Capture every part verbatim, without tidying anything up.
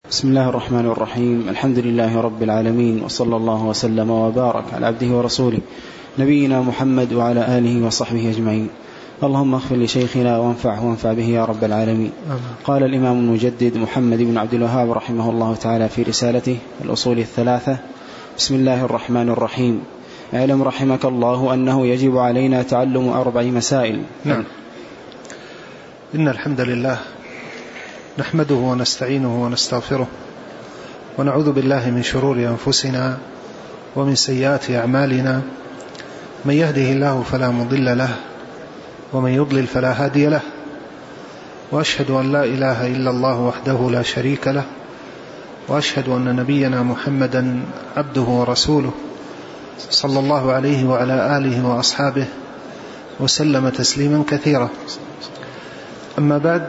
بسم الله الرحمن الرحيم. الحمد لله رب العالمين، وصلى الله وسلم وبارك على عبده ورسوله نبينا محمد وعلى آله وصحبه أجمعين. اللهم اغفر لشيخنا وانفعه وانفع به يا رب العالمين. آمين. قال الإمام المجدد محمد بن عبد الوهاب رحمه الله تعالى في رسالته الأصول الثلاثة: بسم الله الرحمن الرحيم. اعلم رحمك الله أنه يجب علينا تعلم أربع مسائل. نعم. إن الحمد لله نحمده ونستعينه ونستغفره، ونعوذ بالله من شرور أنفسنا ومن سيئات أعمالنا. من يهده الله فلا مضل له، ومن يضلل فلا هادي له، وأشهد أن لا إله إلا الله وحده لا شريك له، وأشهد أن نبينا محمدا عبده ورسوله صلى الله عليه وعلى آله وأصحابه وسلم تسليما كثيرا. أما بعد،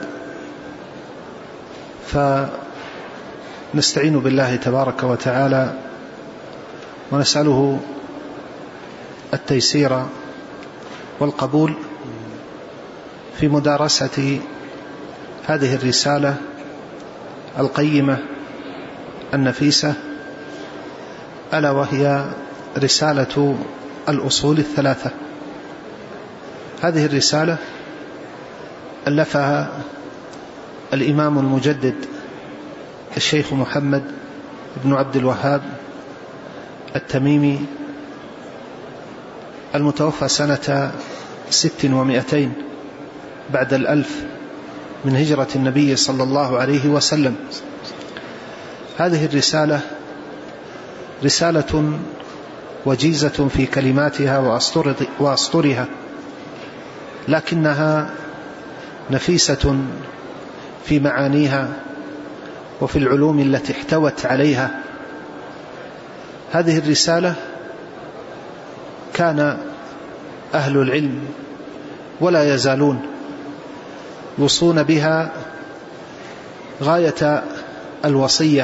فنستعين بالله تبارك وتعالى ونسأله التيسير والقبول في مدارسة هذه الرسالة القيمة النفيسة، ألا وهي رسالة الأصول الثلاثة. هذه الرسالة ألفها الإمام المجدد الشيخ محمد بن عبد الوهاب التميمي المتوفى سنة ست ومئتين بعد الألف من هجرة النبي صلى الله عليه وسلم. هذه الرسالة رسالة وجيزة في كلماتها وأسطرها، لكنها نفيسة في معانيها وفي العلوم التي احتوت عليها. هذه الرسالة كان أهل العلم ولا يزالون يوصون بها غاية الوصية،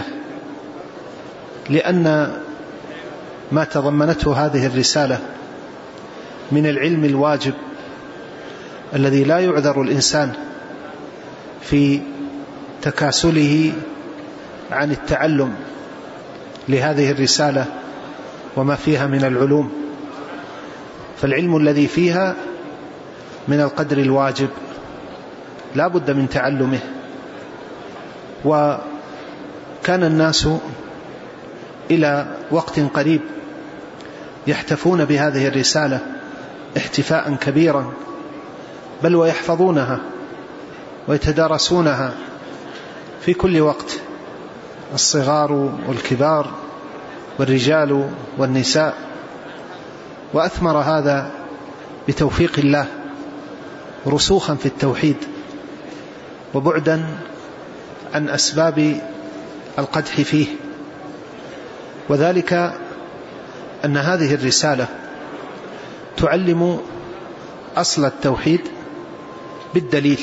لأن ما تضمنته هذه الرسالة من العلم الواجب الذي لا يعذر الإنسان في تكاسله عن التعلم لهذه الرسالة وما فيها من العلوم. فالعلم الذي فيها من القدر الواجب لا بد من تعلمه. وكان الناس إلى وقت قريب يحتفون بهذه الرسالة احتفاء كبيرا، بل ويحفظونها ويتدارسونها في كل وقت، الصغار والكبار والرجال والنساء. وأثمر هذا بتوفيق الله رسوخا في التوحيد وبعدا عن أسباب القدح فيه. وذلك أن هذه الرسالة تعلم أصل التوحيد بالدليل،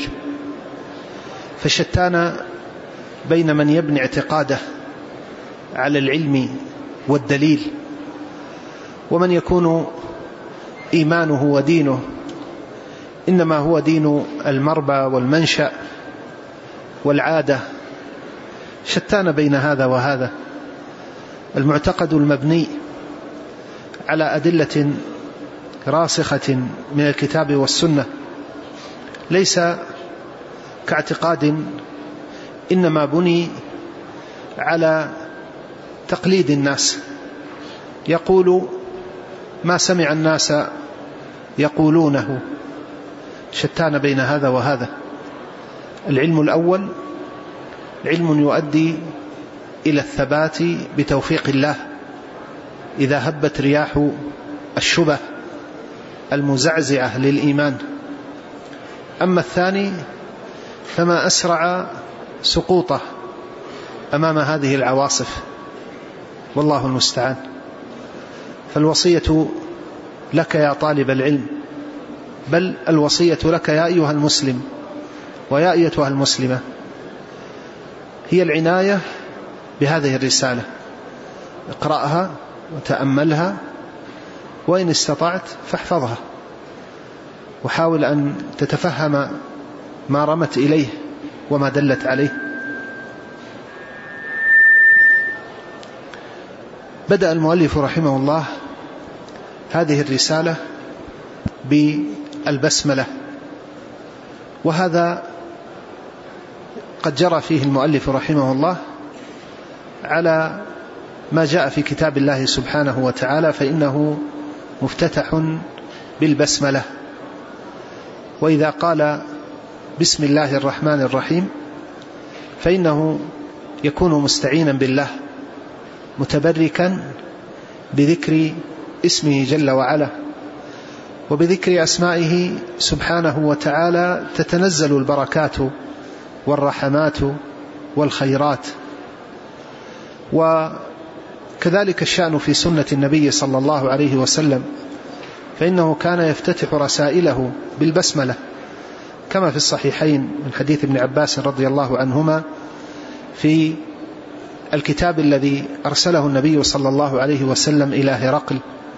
فشتان بين من يبني اعتقاده على العلم والدليل، ومن يكون إيمانه ودينه إنما هو دين المربى والمنشأ والعادة. شتان بين هذا وهذا. المعتقد المبني على أدلة راسخة من الكتاب والسنة ليس كاعتقاد إنما بني على تقليد الناس، يقول ما سمع الناس يقولونه. شتان بين هذا وهذا. العلم الأول علم يؤدي إلى الثبات بتوفيق الله إذا هبت رياح الشبه المزعزعة للإيمان. أما الثاني فما أسرع سقوطه أمام هذه العواصف، والله المستعان. فالوصية لك يا طالب العلم، بل الوصية لك يا أيها المسلم ويا أيتها المسلمة، هي العناية بهذه الرسالة. اقرأها وتأملها، وإن استطعت فاحفظها، وحاول أن تتفهم ما رمت إليه وما دلت عليه. بدأ المؤلف رحمه الله هذه الرسالة بالبسملة، وهذا قد جرى فيه المؤلف رحمه الله على ما جاء في كتاب الله سبحانه وتعالى، فإنه مفتتح بالبسملة. وإذا قال بسم الله الرحمن الرحيم فإنه يكون مستعينا بالله متبركا بذكر اسمه جل وعلا وبذكر أسمائه سبحانه وتعالى تتنزل البركات والرحمات والخيرات. وكذلك الشأن في سنة النبي صلى الله عليه وسلم، فإنه كان يفتتح رسائله بالبسملة كما في الصحيحين من حديث ابن عباس رضي الله عنهما في الكتاب الذي أرسله النبي صلى الله عليه وسلم إلى هرقل.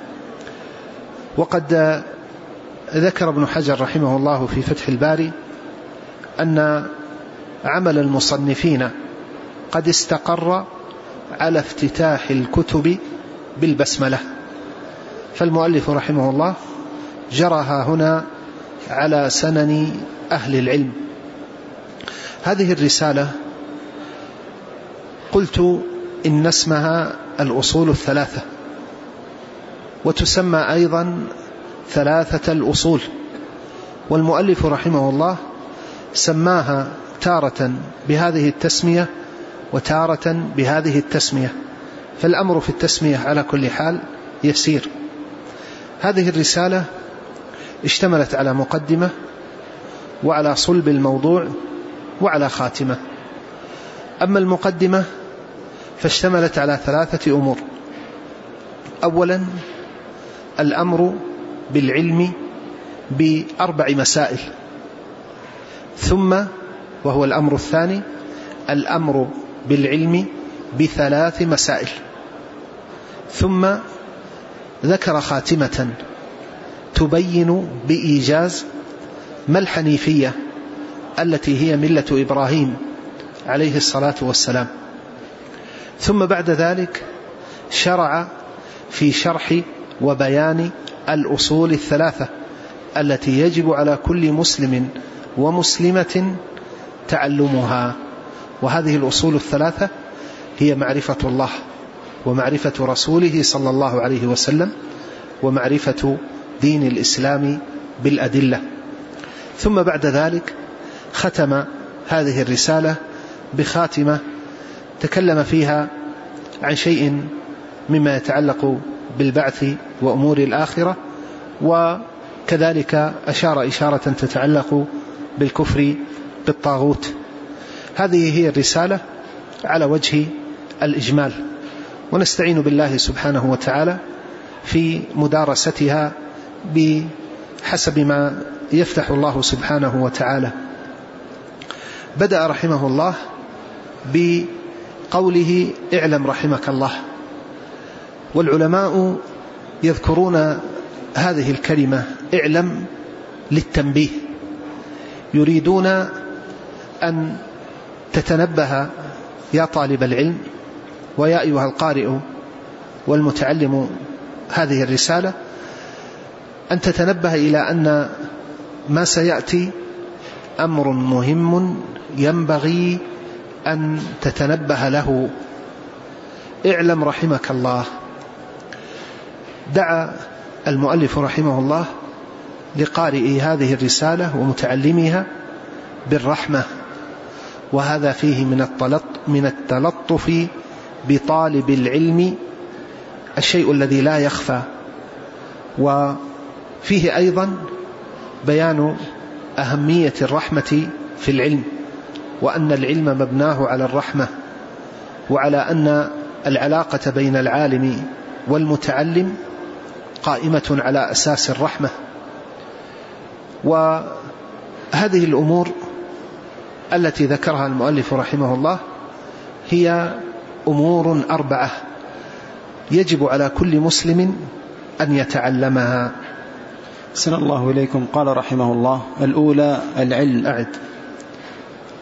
وقد ذكر ابن حجر رحمه الله في فتح الباري أن عمل المصنفين قد استقر على افتتاح الكتب بالبسملة، فالمؤلف رحمه الله جرها هنا على سنن أهل العلم. هذه الرسالة قلت إن اسمها الأصول الثلاثة، وتسمى أيضا ثلاثة الأصول، والمؤلف رحمه الله سماها تارة بهذه التسمية وتارة بهذه التسمية، فالأمر في التسمية على كل حال يسير. هذه الرسالة اشتملت على مقدمة وعلى صلب الموضوع وعلى خاتمة. أما المقدمة فاشتملت على ثلاثة أمور: أولا الأمر بالعلم بأربع مسائل، ثم وهو الأمر الثاني الأمر بالعلم بثلاث مسائل، ثم ذكر خاتمة تبين بإيجاز ما الحنيفية التي هي ملة إبراهيم عليه الصلاة والسلام. ثم بعد ذلك شرع في شرح وبيان الأصول الثلاثة التي يجب على كل مسلم ومسلمة تعلمها، وهذه الأصول الثلاثة هي معرفة الله ومعرفة رسوله صلى الله عليه وسلم ومعرفة دين الإسلام بالأدلة. ثم بعد ذلك ختم هذه الرسالة بخاتمة تكلم فيها عن شيء مما يتعلق بالبعث وأمور الآخرة، وكذلك أشار إشارة تتعلق بالكفر بالطاغوت. هذه هي الرسالة على وجه الإجمال، ونستعين بالله سبحانه وتعالى في مدارستها بحسب ما يفتح الله سبحانه وتعالى. بدأ رحمه الله بقوله اعلم رحمك الله، والعلماء يذكرون هذه الكلمة اعلم للتنبيه، يريدون أن تتنبه يا طالب العلم ويا أيها القارئ والمتعلم هذه الرسالة، أن تتنبه إلى أن ما سيأتي أمر مهم ينبغي أن تتنبه له. اعلم رحمك الله. دعا المؤلف رحمه الله لقارئ هذه الرسالة ومتعلمها بالرحمة، وهذا فيه من التلطف بطالب العلم الشيء الذي لا يخفى، وفيه أيضا بيان أهمية الرحمة في العلم، وأن العلم مبناه على الرحمة، وعلى أن العلاقة بين العالم والمتعلم قائمة على أساس الرحمة. وهذه الأمور التي ذكرها المؤلف رحمه الله هي أمور أربعة يجب على كل مسلم أن يتعلمها. سن الله إليكم. قال رحمه الله: الأولى العلم. أعد.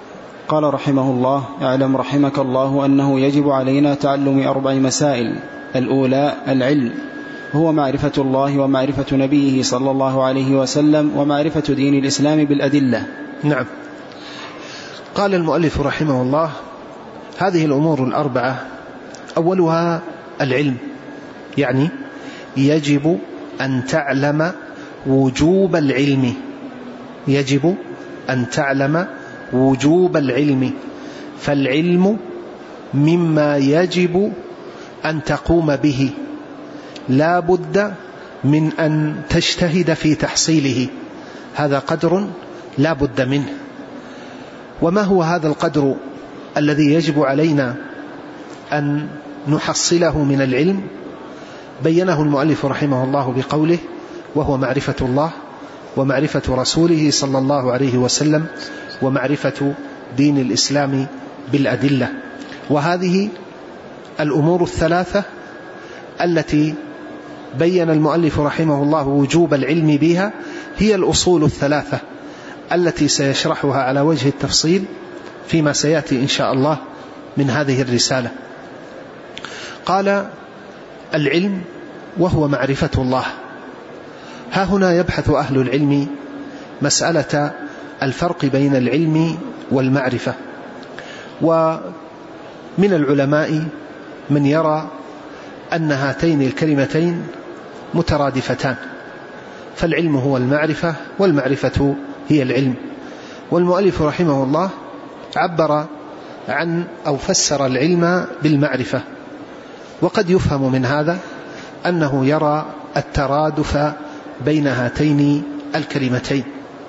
قال رحمه الله: اعلم رحمك الله أنه يجب علينا تعلم أربع مسائل. الأولى العلم، هو معرفة الله ومعرفة نبيه صلى الله عليه وسلم ومعرفة دين الإسلام بالأدلة. نعم. قال المؤلف رحمه الله: هذه الأمور الأربعة أولها العلم، يعني يجب أن تعلم وجوب العلم، يجب أن تعلم وجوب العلم، فالعلم مما يجب أن تقوم به، لا بد من أن تجتهد في تحصيله، هذا قدر لا بد منه. وما هو هذا القدر الذي يجب علينا أن نحصله من العلم؟ بينه المؤلف رحمه الله بقوله: وهو معرفة الله ومعرفة رسوله صلى الله عليه وسلم ومعرفة دين الإسلام بالأدلة. وهذه الأمور الثلاثة التي بين المؤلف رحمه الله وجوب العلم بها هي الأصول الثلاثة التي سيشرحها على وجه التفصيل فيما سيأتي إن شاء الله من هذه الرسالة. قال: العلم وهو معرفة الله. ها هنا يبحث أهل العلم مسألة الفرق بين العلم والمعرفة، ومن العلماء من يرى أن هاتين الكلمتين مترادفتان، فالعلم هو المعرفة والمعرفة هي العلم. والمؤلف رحمه الله عبر عن أو فسر العلم بالمعرفة، وقد يفهم من هذا أنه يرى الترادف بين هاتين الكلمتين.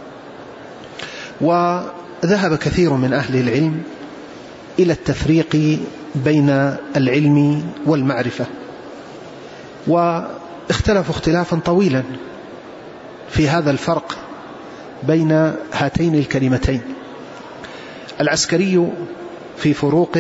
وذهب كثير من أهل العلم إلى التفريق بين العلم والمعرفة، واختلفوا اختلافا طويلا في هذا الفرق بين هاتين الكلمتين. العسكري في فروقه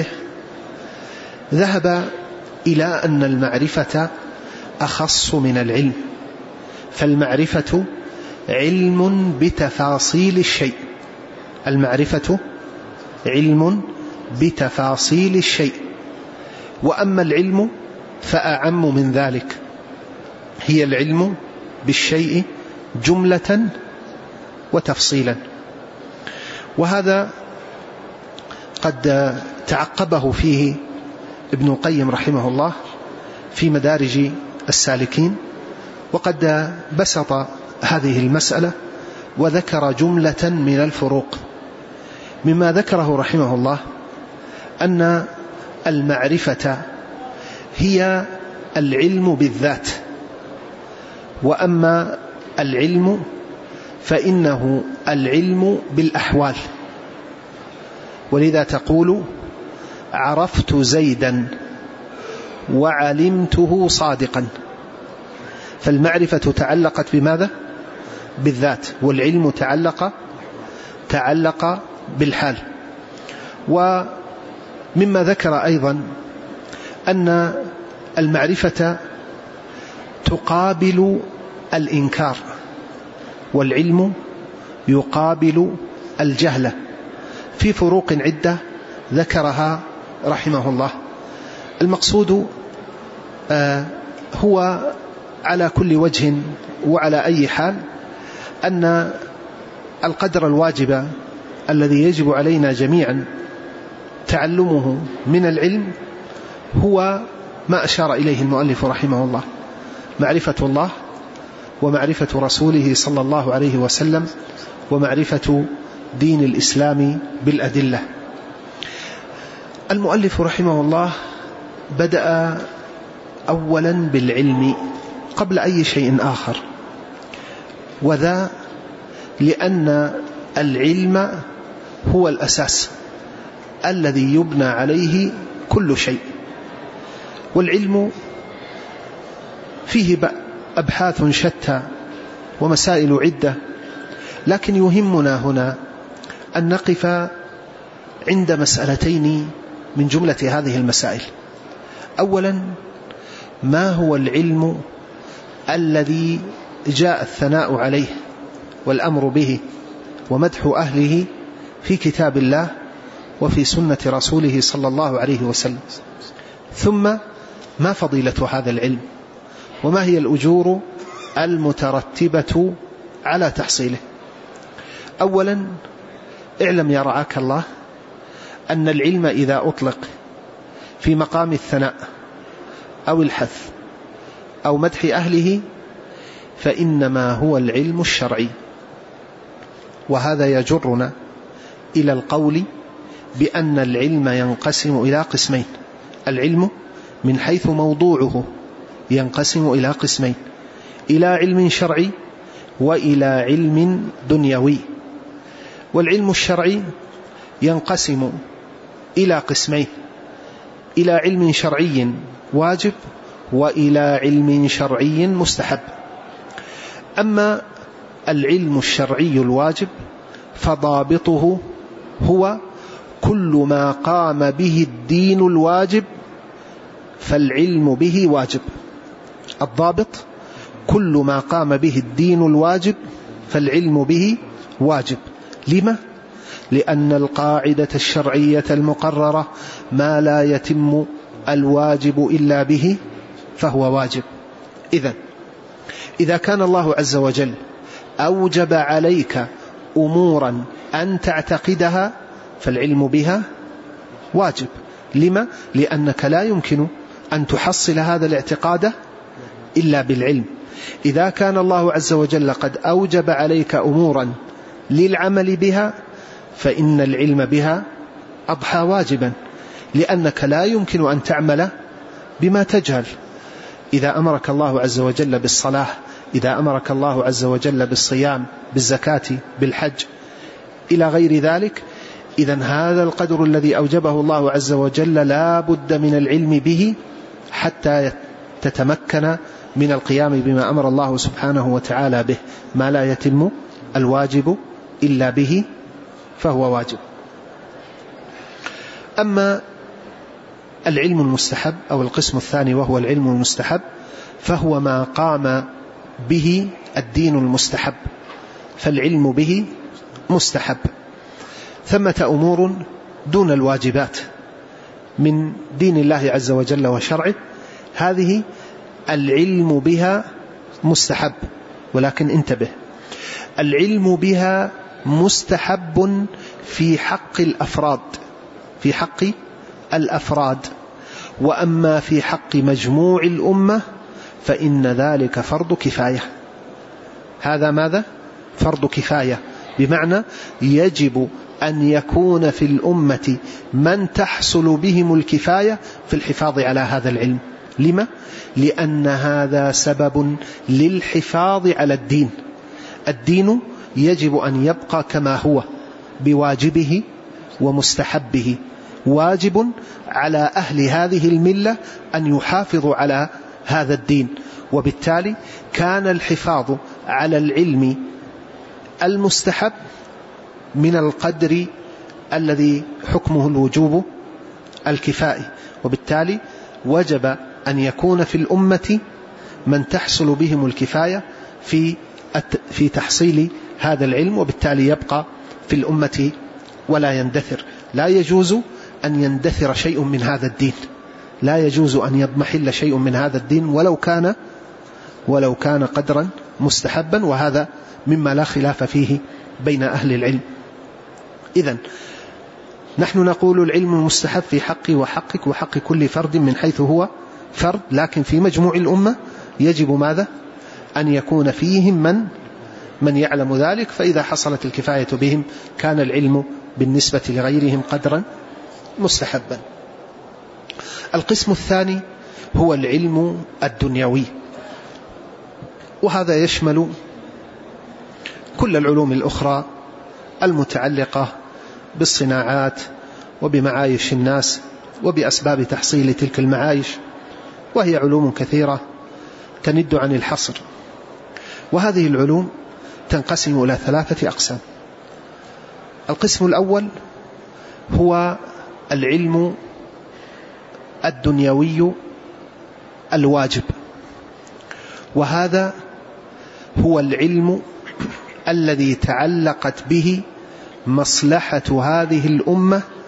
ذهب إلى أن المعرفة أخص من العلم، فالمعرفة علم بتفاصيل الشيء، المعرفة علم بتفاصيل الشيء، وأما العلم فأعم من ذلك، هي العلم بالشيء جملة وتفصيلا. وهذا قد تعقبه فيه ابن القيم رحمه الله في مدارج السالكين، وقد بسط هذه المسألة وذكر جملة من الفروق. مما ذكره رحمه الله أن المعرفة هي العلم بالذات، وأما العلم فإنه العلم بالأحوال. ولذا تقول: عرفت زيدا وعلمته صادقا، فالمعرفة تعلقت بماذا؟ بالذات، والعلم تعلق تعلق بالحال. ومما ذكر أيضا أن المعرفة تقابل الإنكار، والعلم يقابل الجهل، في فروق عدة ذكرها رحمه الله. المقصود آه هو على كل وجه وعلى أي حال أن القدر الواجب الذي يجب علينا جميعا تعلمه من العلم هو ما أشار إليه المؤلف رحمه الله: معرفة الله ومعرفة رسوله صلى الله عليه وسلم ومعرفة دين الإسلام بالأدلة. المؤلف رحمه الله بدأ أولا بالعلم قبل أي شيء آخر، وذا لأن العلم هو الأساس الذي يبنى عليه كل شيء. والعلم فيه أبحاث شتى ومسائل عدة، لكن يهمنا هنا أن نقف عند مسألتين من جملة هذه المسائل. أولا، ما هو العلم الذي جاء الثناء عليه والأمر به ومدح أهله في كتاب الله وفي سنة رسوله صلى الله عليه وسلم. ثم ما فضيلة هذا العلم وما هي الأجور المترتبة على تحصيله؟ أولا اعلم يا رعاك الله أن العلم إذا أطلق في مقام الثناء أو الحث أو مدح أهله فإنما هو العلم الشرعي، وهذا يجرنا إلى القول بأن العلم ينقسم إلى قسمين. العلم من حيث موضوعه ينقسم إلى قسمين: إلى علم شرعي وإلى علم دنيوي. والعلم الشرعي ينقسم إلى قسمين: إلى علم شرعي واجب وإلى علم شرعي مستحب. أما العلم الشرعي الواجب فضابطه هو كل ما قام به الدين الواجب فالعلم به واجب. الضابط كل ما قام به الدين الواجب فالعلم به واجب. لما؟ لأن القاعدة الشرعية المقررة ما لا يتم الواجب إلا به فهو واجب. إذن إذا كان الله عز وجل أوجب عليك أمورا أن تعتقدها فالعلم بها واجب. لما؟ لأنك لا يمكن أن تحصل هذا الاعتقاد إلا بالعلم. إذا كان الله عز وجل قد أوجب عليك أمورا للعمل بها فإن العلم بها أضحى واجبا، لأنك لا يمكن أن تعمل بما تجهل. إذا أمرك الله عز وجل بالصلاة، إذا أمرك الله عز وجل بالصيام، بالزكاة، بالحج إلى غير ذلك، إذن هذا القدر الذي أوجبه الله عز وجل لا بد من العلم به حتى تتمكن من القيام بما أمر الله سبحانه وتعالى به. ما لا يتم الواجب إلا به فهو واجب. أما العلم المستحب أو القسم الثاني وهو العلم المستحب فهو ما قام به الدين المستحب فالعلم به مستحب. ثمة أمور دون الواجبات من دين الله عز وجل وشرعه، هذه العلم بها مستحب، ولكن انتبه، العلم بها مستحب في حق الأفراد في حق الأفراد وأما في حق مجموع الأمة فإن ذلك فرض كفاية. هذا ماذا؟ فرض كفاية، بمعنى يجب أن يكون في الأمة من تحصل بهم الكفاية في الحفاظ على هذا العلم. لما؟ لأن هذا سبب للحفاظ على الدين. الدين يجب أن يبقى كما هو بواجبه ومستحبه. واجب على أهل هذه الملة أن يحافظوا على هذا الدين، وبالتالي كان الحفاظ على العلم المستحب من القدر الذي حكمه الوجوب الكفائي، وبالتالي وجب أن يكون في الأمة من تحصل بهم الكفاية في في تحصيل هذا العلم، وبالتالي يبقى في الأمة ولا يندثر. لا يجوز أن يندثر شيء من هذا الدين، لا يجوز أن يضمحل شيء من هذا الدين ولو كان ولو كان قدرا مستحبا، وهذا مما لا خلاف فيه بين أهل العلم. إذن نحن نقول العلم المستحب في حقي وحقك وحق كل فرد من حيث هو فرد، لكن في مجموع الأمة يجب ماذا؟ أن يكون فيهم من من يعلم ذلك، فإذا حصلت الكفاية بهم كان العلم بالنسبة لغيرهم قدرا مستحبا. القسم الثاني هو العلم الدنيوي، وهذا يشمل كل العلوم الأخرى المتعلقة بالصناعات وبمعايش الناس وبأسباب تحصيل تلك المعايش، وهي علوم كثيرة تند عن الحصر. وهذه العلوم تنقسم إلى ثلاثة أقسام. القسم الأول هو العلم الدنيوي الواجب، وهذا هو العلم الذي تعلقت به مصلحة هذه الأمة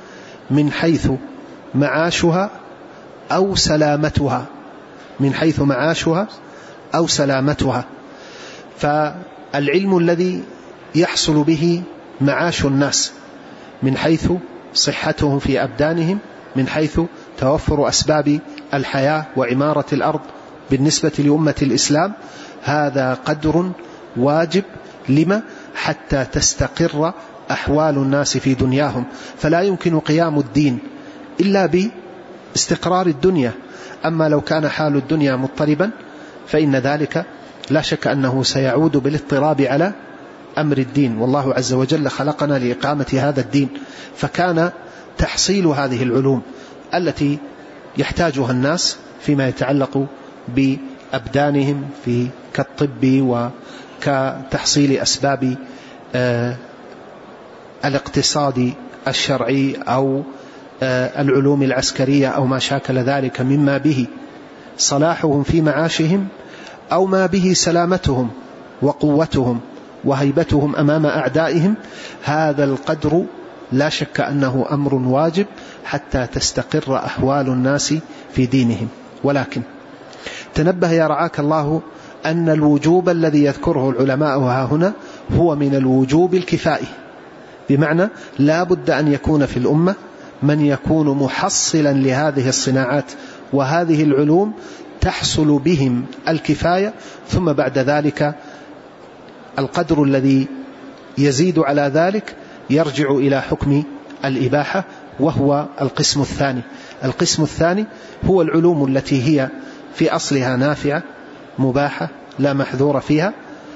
من حيث معاشها أو سلامتها، من حيث معاشها أو سلامتها. فالعلم الذي يحصل به معاش الناس من حيث صحتهم في أبدانهم، من حيث توفر أسباب الحياة وعمارة الأرض بالنسبة لأمة الإسلام، هذا قدر واجب. لما؟ حتى تستقر أحوال الناس في دنياهم، فلا يمكن قيام الدين إلا باستقرار الدنيا. أما لو كان حال الدنيا مضطربا فإن ذلك لا شك أنه سيعود بالاضطراب على أمر الدين، والله عز وجل خلقنا لإقامة هذا الدين. فكان تحصيل هذه العلوم التي يحتاجها الناس فيما يتعلق بأبدانهم في كالطب وكتحصيل أسباب آه الاقتصاد الشرعي أو آه العلوم العسكرية أو ما شاكل ذلك مما به صلاحهم في معاشهم أو ما به سلامتهم وقوتهم وهيبتهم أمام أعدائهم، هذا القدر لا شك أنه أمر واجب حتى تستقر أحوال الناس في دينهم. ولكن تنبه يا رعاك الله أن الوجوب الذي يذكره العلماء ها هنا هو من الوجوب الكفائي، بمعنى لا بد أن يكون في الأمة من يكون محصلا لهذه الصناعات وهذه العلوم تحصل بهم الكفاية، ثم بعد ذلك القدر الذي يزيد على ذلك يرجع إلى حكم الإباحة، وهو القسم الثاني. القسم الثاني هو العلوم التي هي في أصلها نافعة مباحة لا محذور فيها،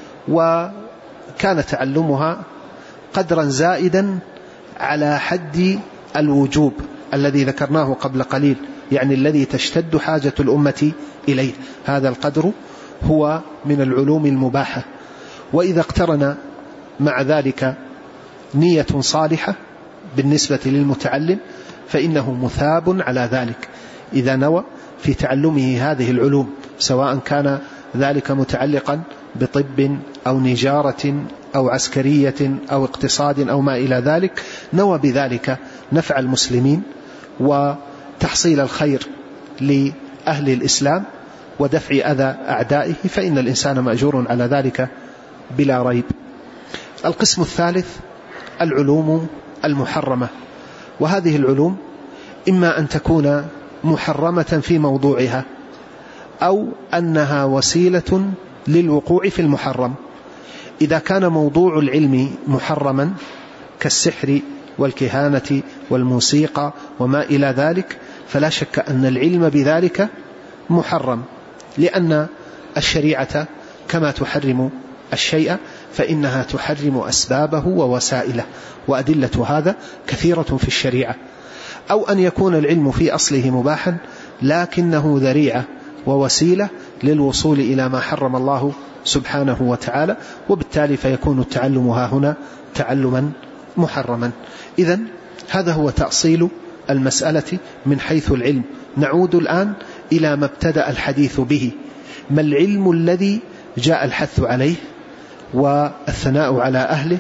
وكان تعلمها قدرا زائدا على حد الوجوب الذي ذكرناه قبل قليل، يعني الذي تشتد حاجة الأمة إليه. هذا القدر هو من العلوم المباحة. وإذا اقترن مع ذلك نية صالحة بالنسبة للمتعلم فإنه مثاب على ذلك إذا نوى في تعلمه هذه العلوم، سواء كان ذلك متعلقا بطب أو نجارة أو عسكرية أو اقتصاد أو ما إلى ذلك، نوى بذلك نفع المسلمين وتحصيل الخير لأهل الإسلام ودفع أذى أعدائه، فإن الإنسان مأجور على ذلك بلا ريب. القسم الثالث العلوم المحرمة، وهذه العلوم إما أن تكون محرمة في موضوعها أو أنها وسيلة للوقوع في المحرم. إذا كان موضوع العلم محرما كالسحر والكهانة والموسيقى وما إلى ذلك فلا شك أن العلم بذلك محرم، لأن الشريعة كما تحرم الشيء فإنها تحرم أسبابه ووسائله، وأدلة هذا كثيرة في الشريعة. أو أن يكون العلم في أصله مباحا لكنه ذريعة ووسيلة للوصول إلى ما حرم الله سبحانه وتعالى، وبالتالي فيكون التعلم ها هنا تعلما محرما. إذن هذا هو تأصيل المسألة من حيث العلم. نعود الآن إلى ما ابتدأ الحديث به: ما العلم الذي جاء الحث عليه والثناء على أهله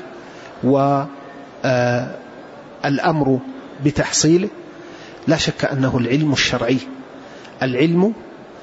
والأمر بتحصيله؟ لا شك أنه العلم الشرعي، العلم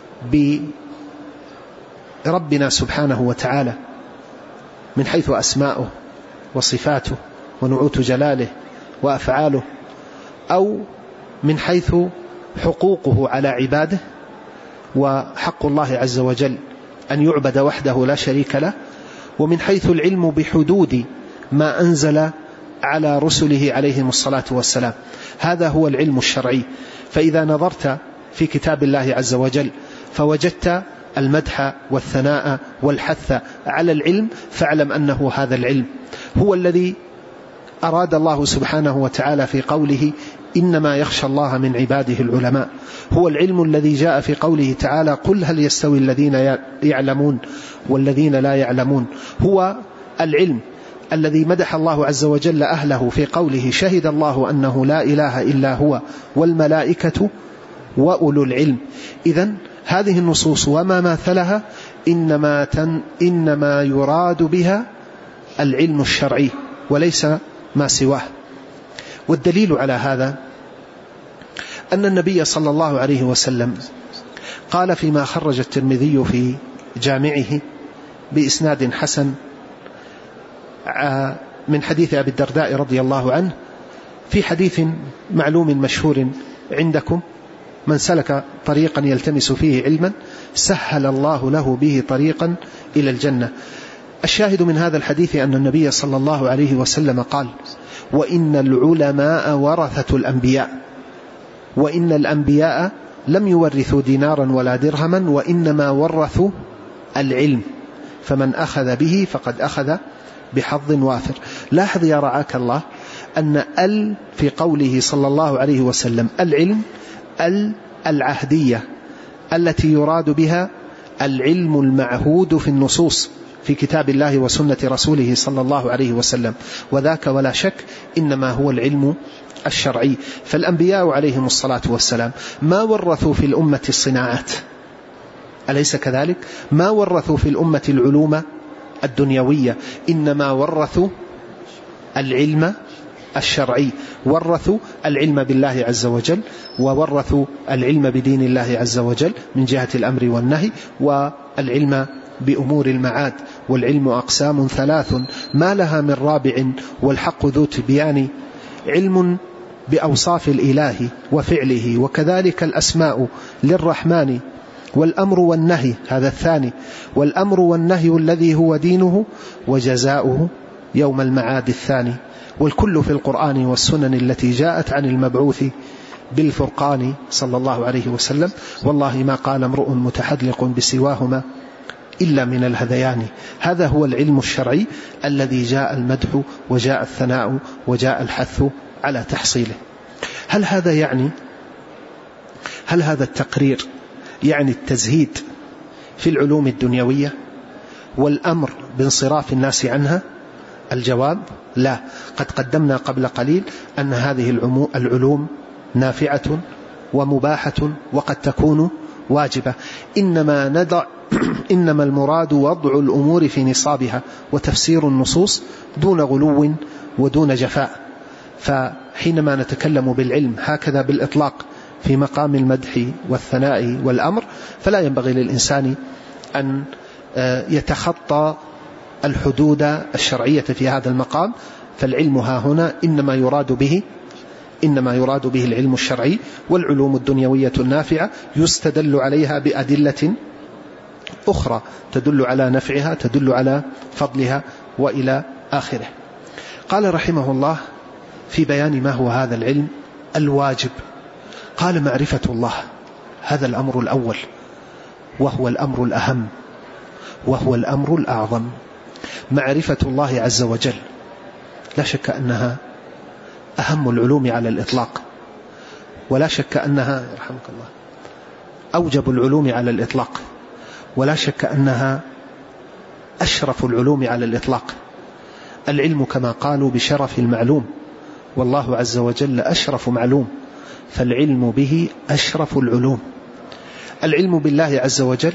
بربنا سبحانه وتعالى من حيث أسماؤه وصفاته ونعوت جلاله وأفعاله، أو من حيث حقوقه على عباده، وحق الله عز وجل أن يعبد وحده لا شريك له، ومن حيث العلم بحدود ما أنزل على رسله عليهم الصلاة والسلام. هذا هو العلم الشرعي. فإذا نظرت في كتاب الله عز وجل فوجدت المدح والثناء والحث على العلم، فاعلم أنه هذا العلم هو الذي أراد الله سبحانه وتعالى في قوله: إنما يخشى الله من عباده العلماء. هو العلم الذي جاء في قوله تعالى: قل هل يستوي الذين يعلمون والذين لا يعلمون. هو العلم الذي مدح الله عز وجل أهله في قوله: شهد الله أنه لا إله إلا هو والملائكة وأولو العلم. إذن هذه النصوص وما ماثلها إنما, تن إنما يراد بها العلم الشرعي وليس ما سواه. والدليل على هذا أن النبي صلى الله عليه وسلم قال فيما خرج الترمذي في جامعه بإسناد حسن من حديث أبي الدرداء رضي الله عنه، في حديث معلوم مشهور عندكم: من سلك طريقا يلتمس فيه علما سهل الله له به طريقا إلى الجنة. الشاهد من هذا الحديث أن النبي صلى الله عليه وسلم قال: وإن العلماء ورثة الأنبياء، وإن الأنبياء لم يورثوا دينارا ولا درهما، وإنما ورثوا العلم، فمن أخذ به فقد أخذ بحظ وافر. لاحظ يا رعاك الله أن ال في قوله صلى الله عليه وسلم العلم ال العهدية التي يراد بها العلم المعهود في النصوص في كتاب الله وسنة رسوله صلى الله عليه وسلم، وذاك ولا شك إنما هو العلم الشرعي. فالأنبياء عليهم الصلاة والسلام ما ورثوا في الأمة الصناعات، أليس كذلك؟ ما ورثوا في الأمة العلوم الدنيوية، إنما ورثوا العلم الشرعي، ورثوا العلم بالله عز وجل، وورثوا العلم بدين الله عز وجل من جهة الأمر والنهي، والعلم بأمور المعاد. والعلم أقسام ثلاث ما لها من رابع والحق ذو تبيان: علم بأوصاف الإله وفعله، وكذلك الأسماء للرحمن، والأمر والنهي هذا الثاني، والأمر والنهي الذي هو دينه وجزاؤه يوم المعاد الثاني. والكل في القرآن والسنن التي جاءت عن المبعوث بالفرقان صلى الله عليه وسلم. والله ما قال امرؤ متحدلق بسواهما إلا من الهذيان. هذا هو العلم الشرعي الذي جاء المدح وجاء الثناء وجاء الحث على تحصيله. هل هذا يعني هل هذا التقرير يعني التزهيد في العلوم الدنيوية والأمر بانصراف الناس عنها؟ الجواب لا. قد قدمنا قبل قليل أن هذه العلوم نافعة ومباحة وقد تكون واجبة، إنما ندع إنما المراد وضع الأمور في نصابها وتفسير النصوص دون غلو ودون جفاء. فحينما نتكلم بالعلم هكذا بالإطلاق في مقام المدح والثناء والأمر، فلا ينبغي للإنسان أن يتخطى الحدود الشرعية في هذا المقام. فالعلم ها هنا إنما يراد به إنما يراد به العلم الشرعي، والعلوم الدنيوية النافعة يستدل عليها بأدلة أخرى تدل على نفعها، تدل على فضلها وإلى آخره. قال رحمه الله في بيان ما هو هذا العلم الواجب، قال: معرفة الله، هذا الأمر الأول، وهو الأمر الأهم، وهو الأمر الأعظم. معرفة الله عز وجل لا شك أنها أهم العلوم على الإطلاق، ولا شك أنها رحمك الله أوجب العلوم على الإطلاق، ولا شك أنها أشرف العلوم على الإطلاق. العلم كما قالوا بشرف المعلوم، والله عز وجل أشرف معلوم، فالعلم به أشرف العلوم. العلم بالله عز وجل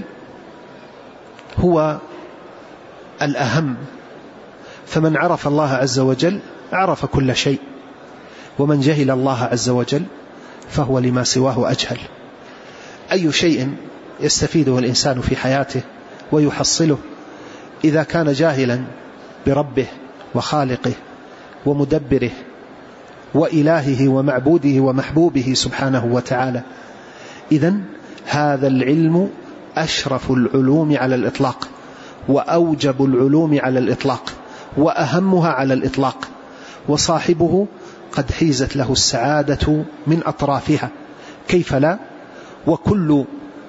هو الأهم، فمن عرف الله عز وجل عرف كل شيء، ومن جهل الله عز وجل فهو لما سواه أجهل. أي شيء يستفيده الإنسان في حياته ويحصله إذا كان جاهلا بربه وخالقه ومدبره وإلهه ومعبوده ومحبوبه سبحانه وتعالى. إذن هذا العلم أشرف العلوم على الإطلاق، وأوجب العلوم على الإطلاق، وأهمها على الإطلاق، وصاحبه قد حيزت له السعادة من أطرافها، كيف لا؟ وكل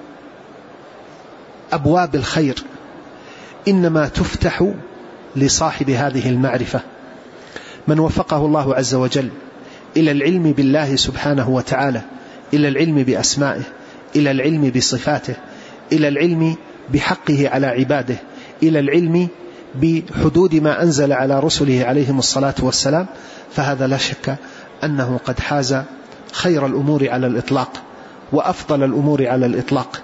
أبواب الخير إنما تفتح لصاحب هذه المعرفة. من وفقه الله عز وجل إلى العلم بالله سبحانه وتعالى، إلى العلم بأسمائه، إلى العلم بصفاته، إلى العلم بحقه على عباده، إلى العلم بحدود ما أنزل على رسله عليهم الصلاة والسلام، فهذا لا شك أنه قد حاز خير الأمور على الإطلاق وأفضل الأمور على الإطلاق.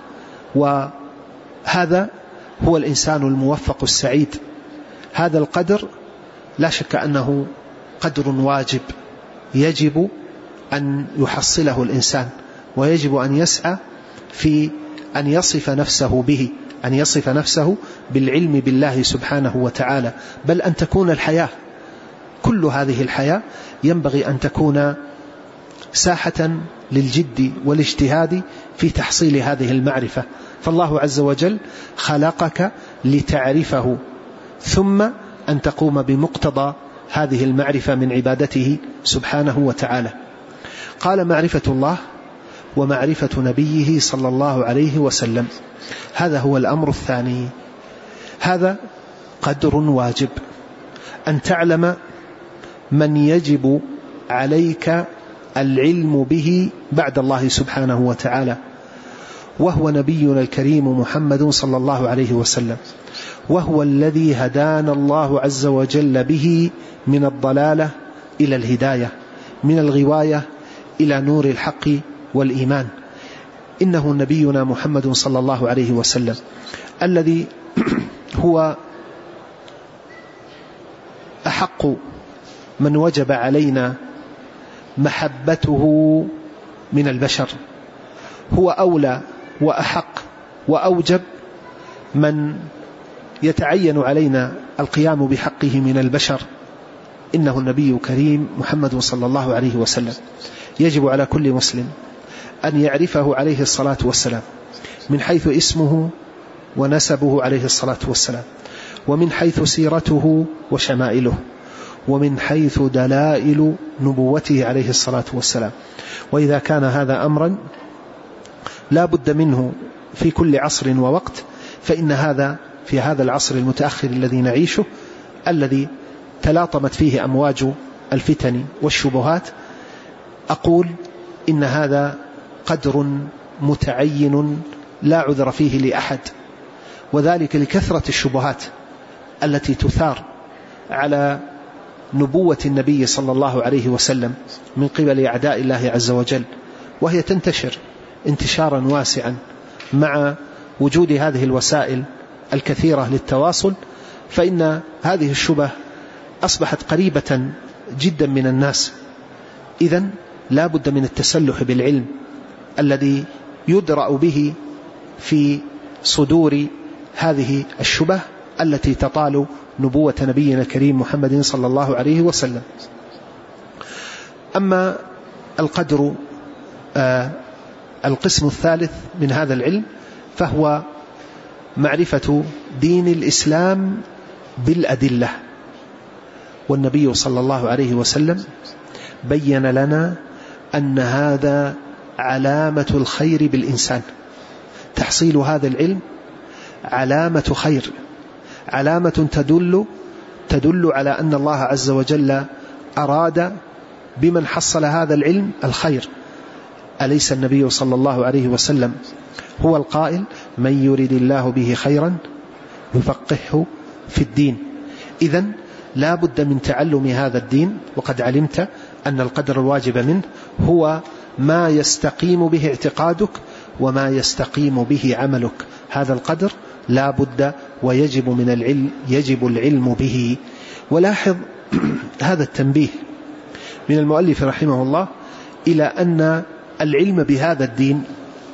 وهذا هو الإنسان الموفق السعيد. هذا القدر لا شك أنه قدر واجب يجب أن يحصله الإنسان ويجب أن يسعى في أن يصف نفسه به، أن يصف نفسه بالعلم بالله سبحانه وتعالى، بل أن تكون الحياة، كل هذه الحياة ينبغي أن تكون ساحة للجد والاجتهاد في تحصيل هذه المعرفة. فالله عز وجل خلقك لتعرفه، ثم أن تقوم بمقتضى هذه المعرفة من عبادته سبحانه وتعالى. قال: معرفة الله ومعرفة نبيه صلى الله عليه وسلم، هذا هو الأمر الثاني. هذا قدر واجب، أن تعلم من يجب عليك العلم به بعد الله سبحانه وتعالى، وهو نبينا الكريم محمد صلى الله عليه وسلم، وهو الذي هدانا الله عز وجل به من الضلالة إلى الهداية، من الغواية إلى نور الحق والإيمان. إنه نبينا محمد صلى الله عليه وسلم الذي هو أحق من وجب علينا محبته من البشر، هو أولى وأحق وأوجب من يتعين علينا القيام بحقه من البشر. إنه النبي كريم محمد صلى الله عليه وسلم، يجب على كل مسلم أن يعرفه عليه الصلاة والسلام من حيث اسمه ونسبه عليه الصلاة والسلام، ومن حيث سيرته وشمائله، ومن حيث دلائل نبوته عليه الصلاة والسلام. وإذا كان هذا أمرا لا بد منه في كل عصر ووقت، فإن هذا في هذا العصر المتأخر الذي نعيشه، الذي تلاطمت فيه أمواج الفتن والشبهات، أقول إن هذا قدر متعين لا عذر فيه لأحد، وذلك لكثرة الشبهات التي تثار على نبوة النبي صلى الله عليه وسلم من قبل أعداء الله عز وجل، وهي تنتشر انتشارا واسعا مع وجود هذه الوسائل الكثيرة للتواصل. فإن هذه الشبه أصبحت قريبة جدا من الناس. إذن لا بد من التسلح بالعلم الذي يدرأ به في صدور هذه الشبه التي تطال نبوة نبينا الكريم محمد صلى الله عليه وسلم. أما القدر آه القسم الثالث من هذا العلم، فهو معرفة دين الإسلام بالأدلة. والنبي صلى الله عليه وسلم بين لنا أن هذا علامة الخير بالإنسان، تحصيل هذا العلم علامة خير، علامة تدل تدل على أن الله عز وجل أراد بمن حصل هذا العلم الخير. أليس النبي صلى الله عليه وسلم هو القائل: من يريد الله به خيرا يفقهه في الدين؟ إذن لا بد من تعلم هذا الدين. وقد علمت أن القدر الواجب منه هو ما يستقيم به اعتقادك وما يستقيم به عملك. هذا القدر لا بد ويجب من العلم، يجب العلم به. ولاحظ هذا التنبيه من المؤلف رحمه الله إلى أن العلم بهذا الدين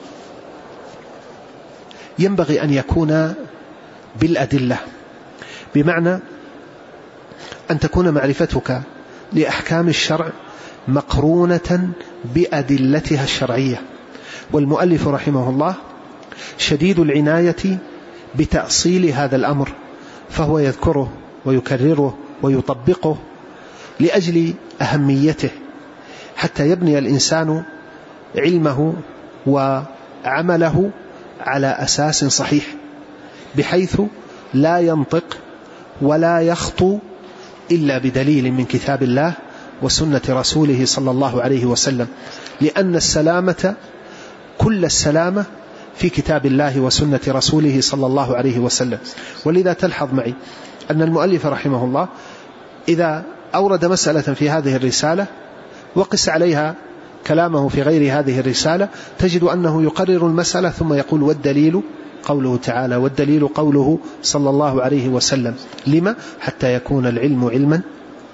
ينبغي أن يكون بالأدلة، بمعنى أن تكون معرفتك لأحكام الشرع مقرونة بأدلتها الشرعية. والمؤلف رحمه الله شديد العناية بتأصيل هذا الأمر، فهو يذكره ويكرره ويطبقه لأجل أهميته، حتى يبني الإنسان علمه وعمله على أساس صحيح، بحيث لا ينطق ولا يخطو إلا بدليل من كتاب الله وسنة رسوله صلى الله عليه وسلم، لأن السلامة كل السلامة في كتاب الله وسنة رسوله صلى الله عليه وسلم. ولذا تلحظ معي أن المؤلف رحمه الله إذا أورد مسألة في هذه الرسالة وقس عليها كلامه في غير هذه الرسالة، تجد أنه يقرر المسألة ثم يقول: والدليل قوله تعالى، والدليل قوله صلى الله عليه وسلم. لما؟ حتى يكون العلم علما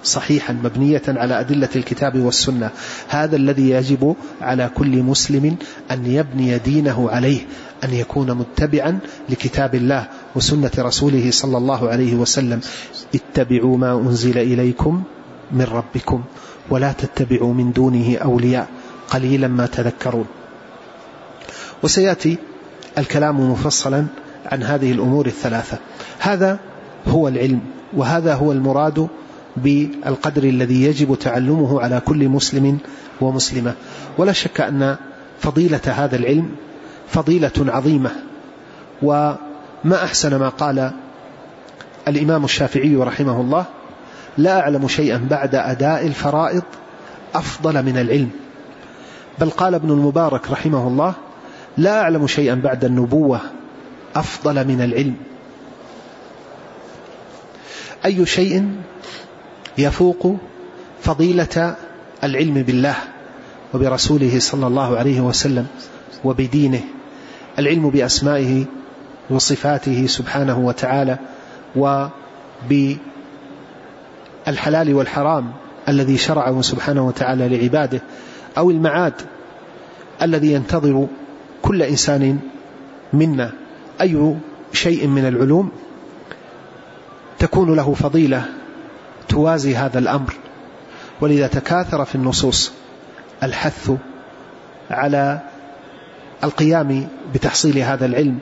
صحيحا مبنية على أدلة الكتاب والسنة. هذا الذي يجب على كل مسلم أن يبني دينه عليه، أن يكون متبعا لكتاب الله وسنة رسوله صلى الله عليه وسلم. اتبعوا ما أنزل إليكم من ربكم ولا تتبعوا من دونه أولياء قليلا ما تذكرون. وسيأتي الكلام مفصلا عن هذه الأمور الثلاثة. هذا هو العلم، وهذا هو المراد بالقدر الذي يجب تعلمه على كل مسلم ومسلمة. ولا شك أن فضيلة هذا العلم فضيلة عظيمة، وما أحسن ما قال الإمام الشافعي رحمه الله: لا أعلم شيئا بعد أداء الفرائض أفضل من العلم. بل قال ابن المبارك رحمه الله: لا أعلم شيئا بعد النبوة أفضل من العلم. أي شيء يفوق فضيلة العلم بالله وبرسوله صلى الله عليه وسلم وبدينه؟ العلم بأسمائه وصفاته سبحانه وتعالى، وبالحلال والحرام الذي شرعه سبحانه وتعالى لعباده، أو المعاد الذي ينتظر كل إنسان منا. أي شيء من العلوم تكون له فضيلة توازي هذا الأمر. ولذا تكاثر في النصوص الحث على القيام بتحصيل هذا العلم،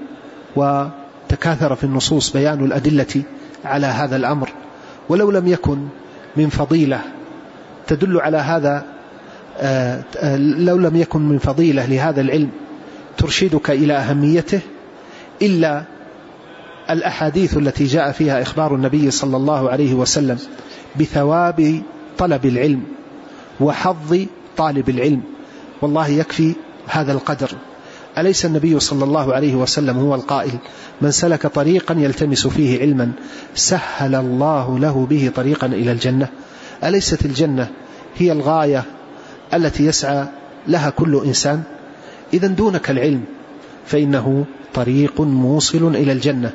وتكاثر في النصوص بيان الأدلة على هذا الأمر. ولو لم يكن من فضيلة تدل على هذا، لو لم يكن من فضيلة لهذا العلم ترشدك إلى أهميته إلا الأحاديث التي جاء فيها إخبار النبي صلى الله عليه وسلم بثواب طلب العلم وحظ طالب العلم. والله يكفي هذا القدر. أليس النبي صلى الله عليه وسلم هو القائل: من سلك طريقا يلتمس فيه علما سهل الله له به طريقا إلى الجنة؟ أليست الجنة هي الغاية التي يسعى لها كل إنسان؟ إذن دونك العلم فإنه طريق موصل إلى الجنة.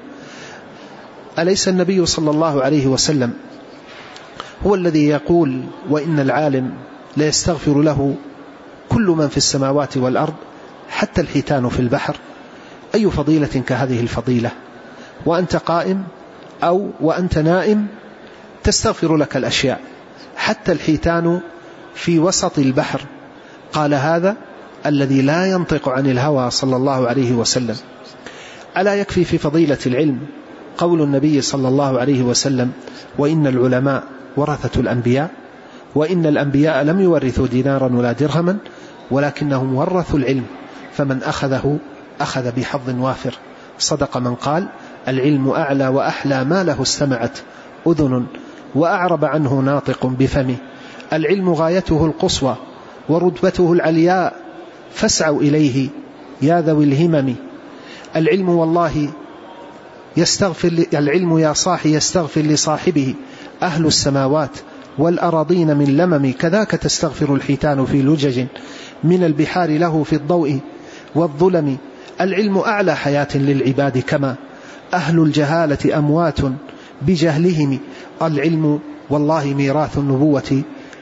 أليس النبي صلى الله عليه وسلم هو الذي يقول: وإن العالم لا يستغفر له كل من في السماوات والأرض حتى الحيتان في البحر؟ أي فضيلة كهذه الفضيلة وأنت قائم أو وأنت نائم تستغفر لك الأشياء، حتى الحيتان في وسط البحر. قال هذا الذي لا ينطق عن الهوى صلى الله عليه وسلم. ألا يكفي في فضيلة العلم قول النبي صلى الله عليه وسلم: وإن العلماء ورثة الأنبياء، وإن الأنبياء لم يورثوا دينارا ولا درهما ولكنهم ورثوا العلم، فمن أخذه أخذ بحظ وافر. صدق من قال: العلم أعلى وأحلى ما له استمعت أذن وأعرب عنه ناطق بفمه. العلم غايته القصوى ورتبته العلياء، فاسعوا إليه يا ذوي الهمم. العلم والله يستغفر، العلم يا صاحي يستغفر لصاحبه أهل السماوات والأراضين من لمم، كذاك تستغفر الحيتان في لجج من البحار له في الضوء والظلم. العلم أعلى حياة للعباد، كما أهل الجهالة أموات بجهلهم. العلم والله ميراث النبوة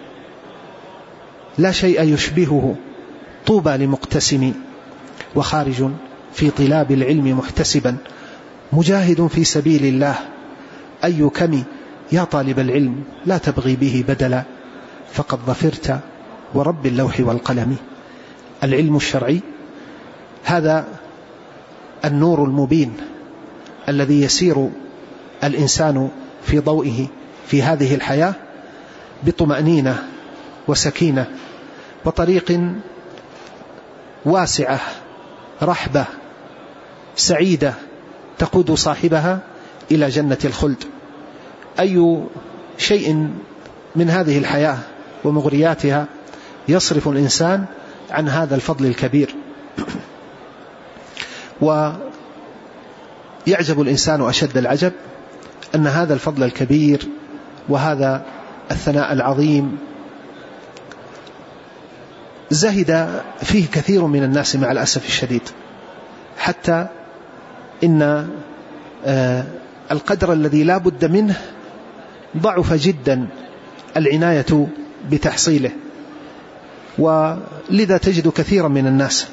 لا شيء يشبهه، طوبى لمقتسم. وخارج في طلاب العلم محتسبا، مجاهد في سبيل الله. أي كم يا طالب العلم لا تبغي به بدلا، فقد ظفرت ورب اللوح والقلم. العلم الشرعي هذا النور المبين الذي يسير الإنسان في ضوئه في هذه الحياة بطمأنينة وسكينة، وطريق واسعة رحبة سعيدة تقود صاحبها إلى جنة الخلد. أي شيء من هذه الحياة ومغرياتها يصرف الإنسان عن هذا الفضل الكبير؟ ويعجب الإنسان أشد العجب أن هذا الفضل الكبير وهذا الثناء العظيم زهد فيه كثير من الناس مع الأسف الشديد، حتى إن القدر الذي لا بد منه ضعف جدا العناية بتحصيله. ولذا تجد كثيرا من الناس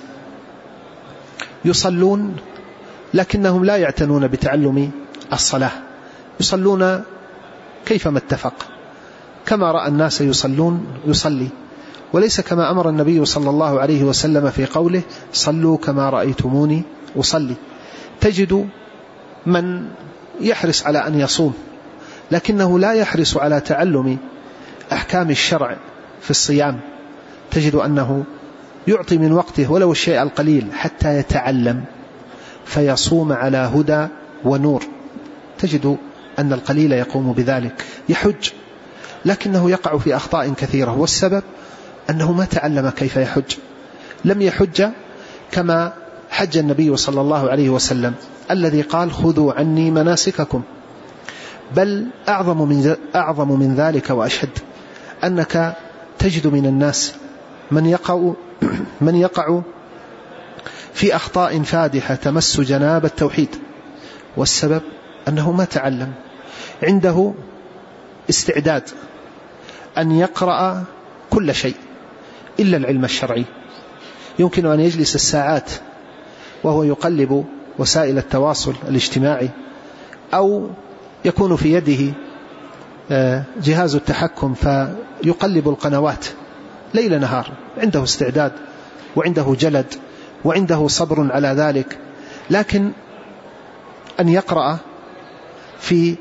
يصلون لكنهم لا يعتنون بتعلم الصلاة، يصلون كيفما اتفق، كما رأى الناس يصلون يصلي، وليس كما أمر النبي صلى الله عليه وسلم في قوله صلوا كما رأيتموني أصلي. تجد من يحرص على أن يصوم لكنه لا يحرص على تعلم أحكام الشرع في الصيام، تجد أنه يعطي من وقته ولو الشيء القليل حتى يتعلم فيصوم على هدى ونور. تجد أن القليل يقوم بذلك، يحج لكنه يقع في أخطاء كثيرة، والسبب أنه ما تعلم كيف يحج، لم يحج كما حج النبي صلى الله عليه وسلم الذي قال خذوا عني مناسككم. بل أعظم من, أعظم من ذلك وأشد أنك تجد من الناس من يقع, من يقع في أخطاء فادحة تمس جناب التوحيد، والسبب أنه ما تعلم، عنده استعداد أن يقرأ كل شيء إلا العلم الشرعي، يمكن أن يجلس الساعات وهو يقلب وسائل التواصل الاجتماعي، أو يكون في يده جهاز التحكم فيقلب القنوات ليل نهار، عنده استعداد وعنده جلد وعنده صبر على ذلك، لكن أن يقرأ في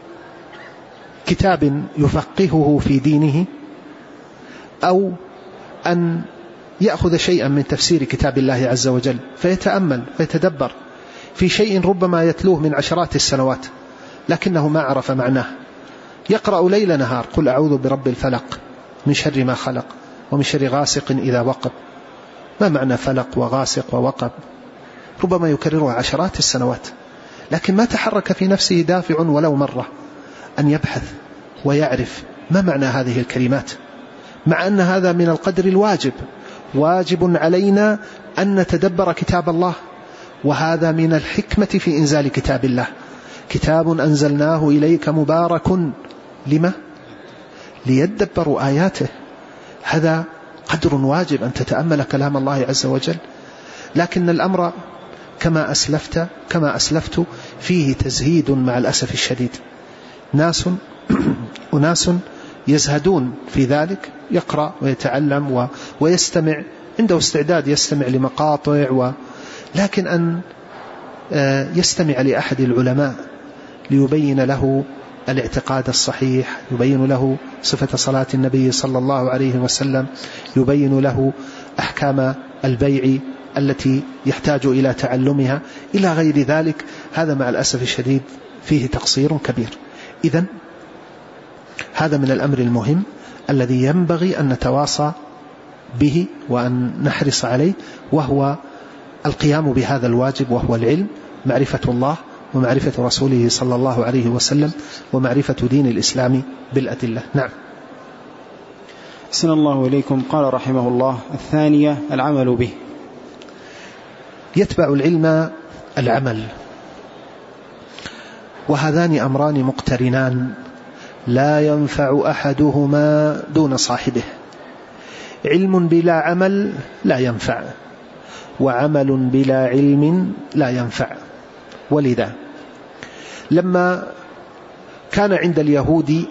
كتاب يفقهه في دينه، أو أن يأخذ شيئا من تفسير كتاب الله عز وجل فيتأمل فيتدبر في شيء ربما يتلوه من عشرات السنوات لكنه ما عرف معناه، يقرأ ليل نهار قل أعوذ برب الفلق من شر ما خلق ومن شر غاسق إذا وقب. ما معنى فلق وغاسق ووقب؟ ربما يكررها عشرات السنوات لكن ما تحرك في نفسه دافع ولو مرة أن يبحث ويعرف ما معنى هذه الكلمات، مع أن هذا من القدر الواجب، واجب علينا أن نتدبر كتاب الله، وهذا من الحكمة في إنزال كتاب الله، كتاب أنزلناه إليك مبارك لما؟ ليدبروا آياته. هذا قدر واجب أن تتأمل كلام الله عز وجل، لكن الأمر كما أسلفت كما أسلفت فيه تزهيد مع الأسف الشديد. ناس وناس يزهدون في ذلك، يقرأ ويتعلم و... ويستمع، عنده استعداد يستمع لمقاطع و... لكن أن يستمع لأحد العلماء ليبين له الاعتقاد الصحيح، يبين له صفة صلاة النبي صلى الله عليه وسلم، يبين له أحكام البيع التي يحتاج إلى تعلمها إلى غير ذلك، هذا مع الأسف الشديد فيه تقصير كبير. إذن هذا من الأمر المهم الذي ينبغي أن نتواصى به وأن نحرص عليه، وهو القيام بهذا الواجب، وهو العلم، معرفة الله ومعرفة رسوله صلى الله عليه وسلم ومعرفة دين الإسلام بالأدلة. نعم. أحسن الله إليكم. قال رحمه الله: الثانية العمل به. يتبع العلم العمل، وهذان أمران مقترنان لا ينفع أحدهما دون صاحبه. علم بلا عمل لا ينفع، وعمل بلا علم لا ينفع. ولذا لما كان عند اليهود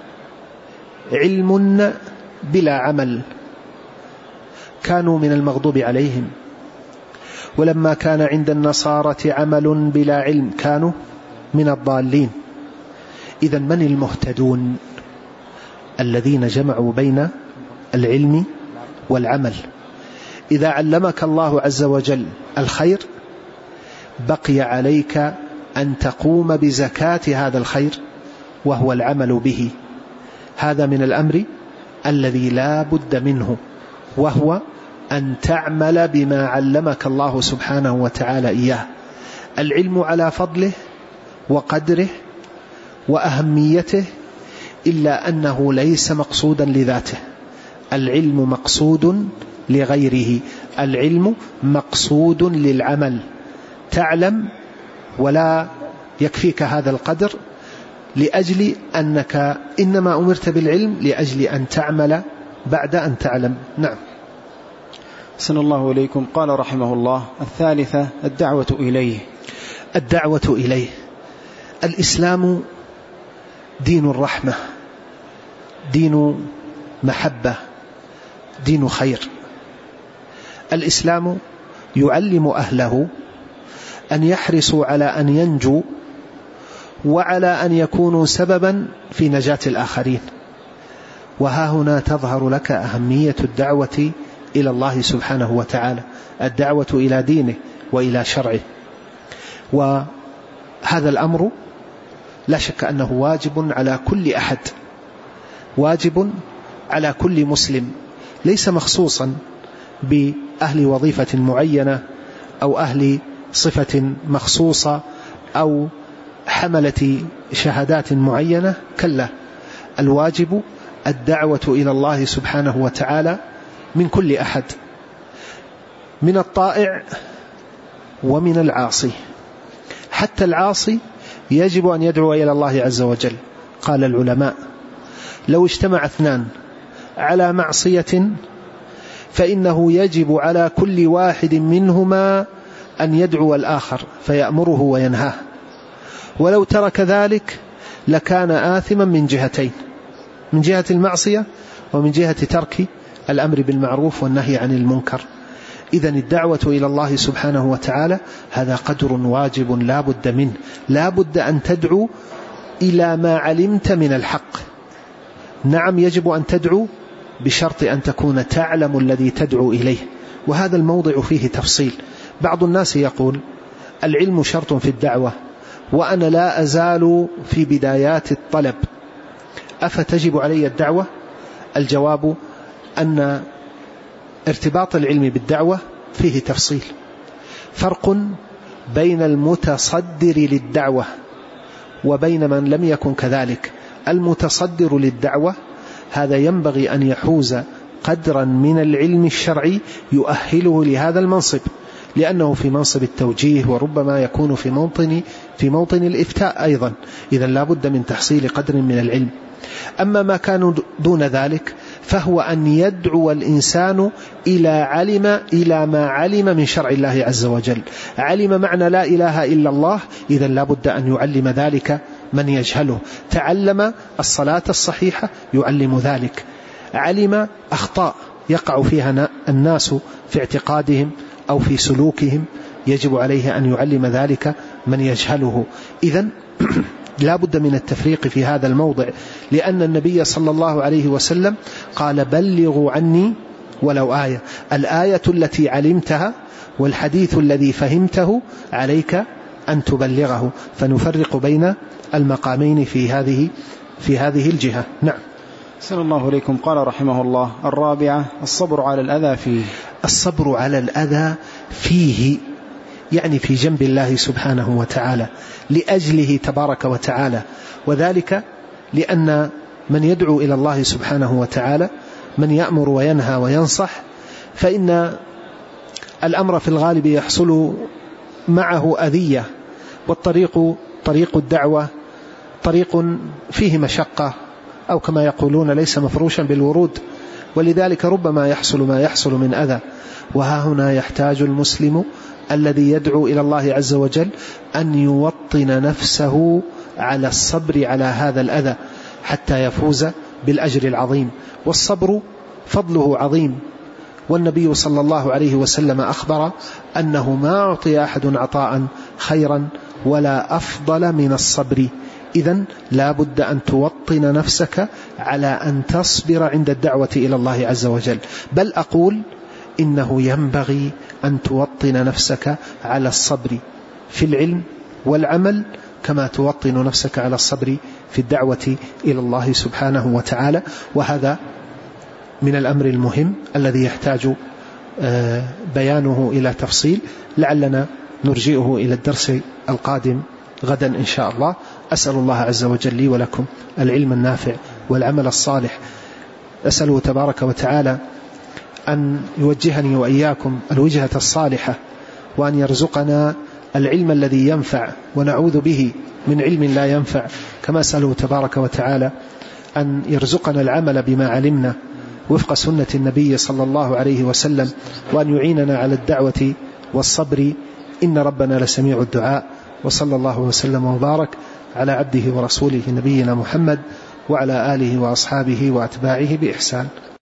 علم بلا عمل كانوا من المغضوب عليهم، ولما كان عند النصارى عمل بلا علم كانوا من الضالين. إذن من المهتدون؟ الذين جمعوا بين العلم والعمل. إذا علمك الله عز وجل الخير بقي عليك أن تقوم بزكاة هذا الخير وهو العمل به. هذا من الأمر الذي لا بد منه، وهو أن تعمل بما علمك الله سبحانه وتعالى إياه. العلم على فضله وقدره وأهميته، إلا أنه ليس مقصودا لذاته. العلم مقصود لغيره، العلم مقصود للعمل. تعلم ولا يكفيك هذا القدر، لأجل أنك إنما أمرت بالعلم لأجل أن تعمل بعد أن تعلم. نعم. أحسن الله إليكم. قال رحمه الله: الثالثة الدعوة إليه. الدعوة إليه. الإسلام دين الرحمة، دين محبة، دين خير. الإسلام يعلم أهله أن يحرصوا على أن ينجوا وعلى أن يكونوا سببا في نجاة الآخرين. وها هنا تظهر لك أهمية الدعوة إلى الله سبحانه وتعالى، الدعوة إلى دينه وإلى شرعه. وهذا الأمر لا شك أنه واجب على كل أحد، واجب على كل مسلم، ليس مخصوصا بأهل وظيفة معينة أو أهل صفة مخصوصة أو حملة شهادات معينة، كلا، الواجب الدعوة إلى الله سبحانه وتعالى من كل أحد، من الطائع ومن العاصي. حتى العاصي يجب أن يدعو إلى الله عز وجل. قال العلماء: لو اجتمع اثنان على معصية فإنه يجب على كل واحد منهما أن يدعو الآخر فيأمره وينهاه، ولو ترك ذلك لكان آثما من جهتين، من جهة المعصية ومن جهة ترك الأمر بالمعروف والنهي عن المنكر. إذن الدعوة إلى الله سبحانه وتعالى هذا قدر واجب لا بد منه، لا بد أن تدعو إلى ما علمت من الحق. نعم، يجب أن تدعو بشرط أن تكون تعلم الذي تدعو إليه، وهذا الموضع فيه تفصيل. بعض الناس يقول: العلم شرط في الدعوة وأنا لا أزال في بدايات الطلب، أفتجب علي الدعوة؟ الجواب أن ارتباط العلم بالدعوة فيه تفصيل. فرق بين المتصدر للدعوة وبين من لم يكن كذلك. المتصدر للدعوة هذا ينبغي أن يحوز قدرا من العلم الشرعي يؤهله لهذا المنصب، لأنه في منصب التوجيه وربما يكون في موطن في موطن الإفتاء أيضا، إذا لا بد من تحصيل قدر من العلم. أما ما كانوا دون ذلك فهو أن يدعو الإنسان إلى علم إلى ما علم من شرع الله عز وجل. علم معنى لا إله إلا الله، إذا لا بد أن يعلم ذلك من يجهله. تعلم الصلاة الصحيحة يعلم ذلك. علم أخطاء يقع فيها الناس في اعتقادهم أو في سلوكهم، يجب عليه أن يعلم ذلك من يجهله. إذن لا بد من التفريق في هذا الموضع، لأن النبي صلى الله عليه وسلم قال: بلغوا عني ولو آية. الآية التي علمتها والحديث الذي فهمته عليك أن تبلغه، فنفرق بين المقامين في هذه في هذه الجهة. نعم. صلى الله عليكم. قال رحمه الله: الرابعة الصبر على الأذى فيه. الصبر على الأذى فيه يعني في جنب الله سبحانه وتعالى لأجله تبارك وتعالى، وذلك لأن من يدعو إلى الله سبحانه وتعالى، من يأمر وينهى وينصح، فإن الأمر في الغالب يحصل معه أذية، والطريق طريق الدعوة طريق فيه مشقة، أو كما يقولون ليس مفروشا بالورود، ولذلك ربما يحصل ما يحصل من أذى. وها هنا يحتاج المسلم الذي يدعو إلى الله عز وجل أن يوطن نفسه على الصبر على هذا الأذى حتى يفوز بالأجر العظيم. والصبر فضله عظيم، والنبي صلى الله عليه وسلم أخبر أنه ما أعطي أحد عطاء خيرا ولا أفضل من الصبر. إذن لا بد أن توطن نفسك على أن تصبر عند الدعوة إلى الله عز وجل، بل أقول إنه ينبغي أن توطن نفسك على الصبر في العلم والعمل كما توطن نفسك على الصبر في الدعوة إلى الله سبحانه وتعالى. وهذا من الأمر المهم الذي يحتاج بيانه إلى تفصيل، لعلنا نرجئه إلى الدرس القادم غدا إن شاء الله. أسأل الله عز وجل لي ولكم العلم النافع والعمل الصالح. أسأله تبارك وتعالى أن يوجهني وإياكم الوجهة الصالحة، وأن يرزقنا العلم الذي ينفع ونعوذ به من علم لا ينفع، كما أسأله تبارك وتعالى أن يرزقنا العمل بما علمنا وفق سنة النبي صلى الله عليه وسلم، وأن يعيننا على الدعوة والصبر، إن ربنا لسميع الدعاء. وصلى الله وسلم وبارك على عبده ورسوله نبينا محمد وعلى آله وأصحابه وأتباعه بإحسان.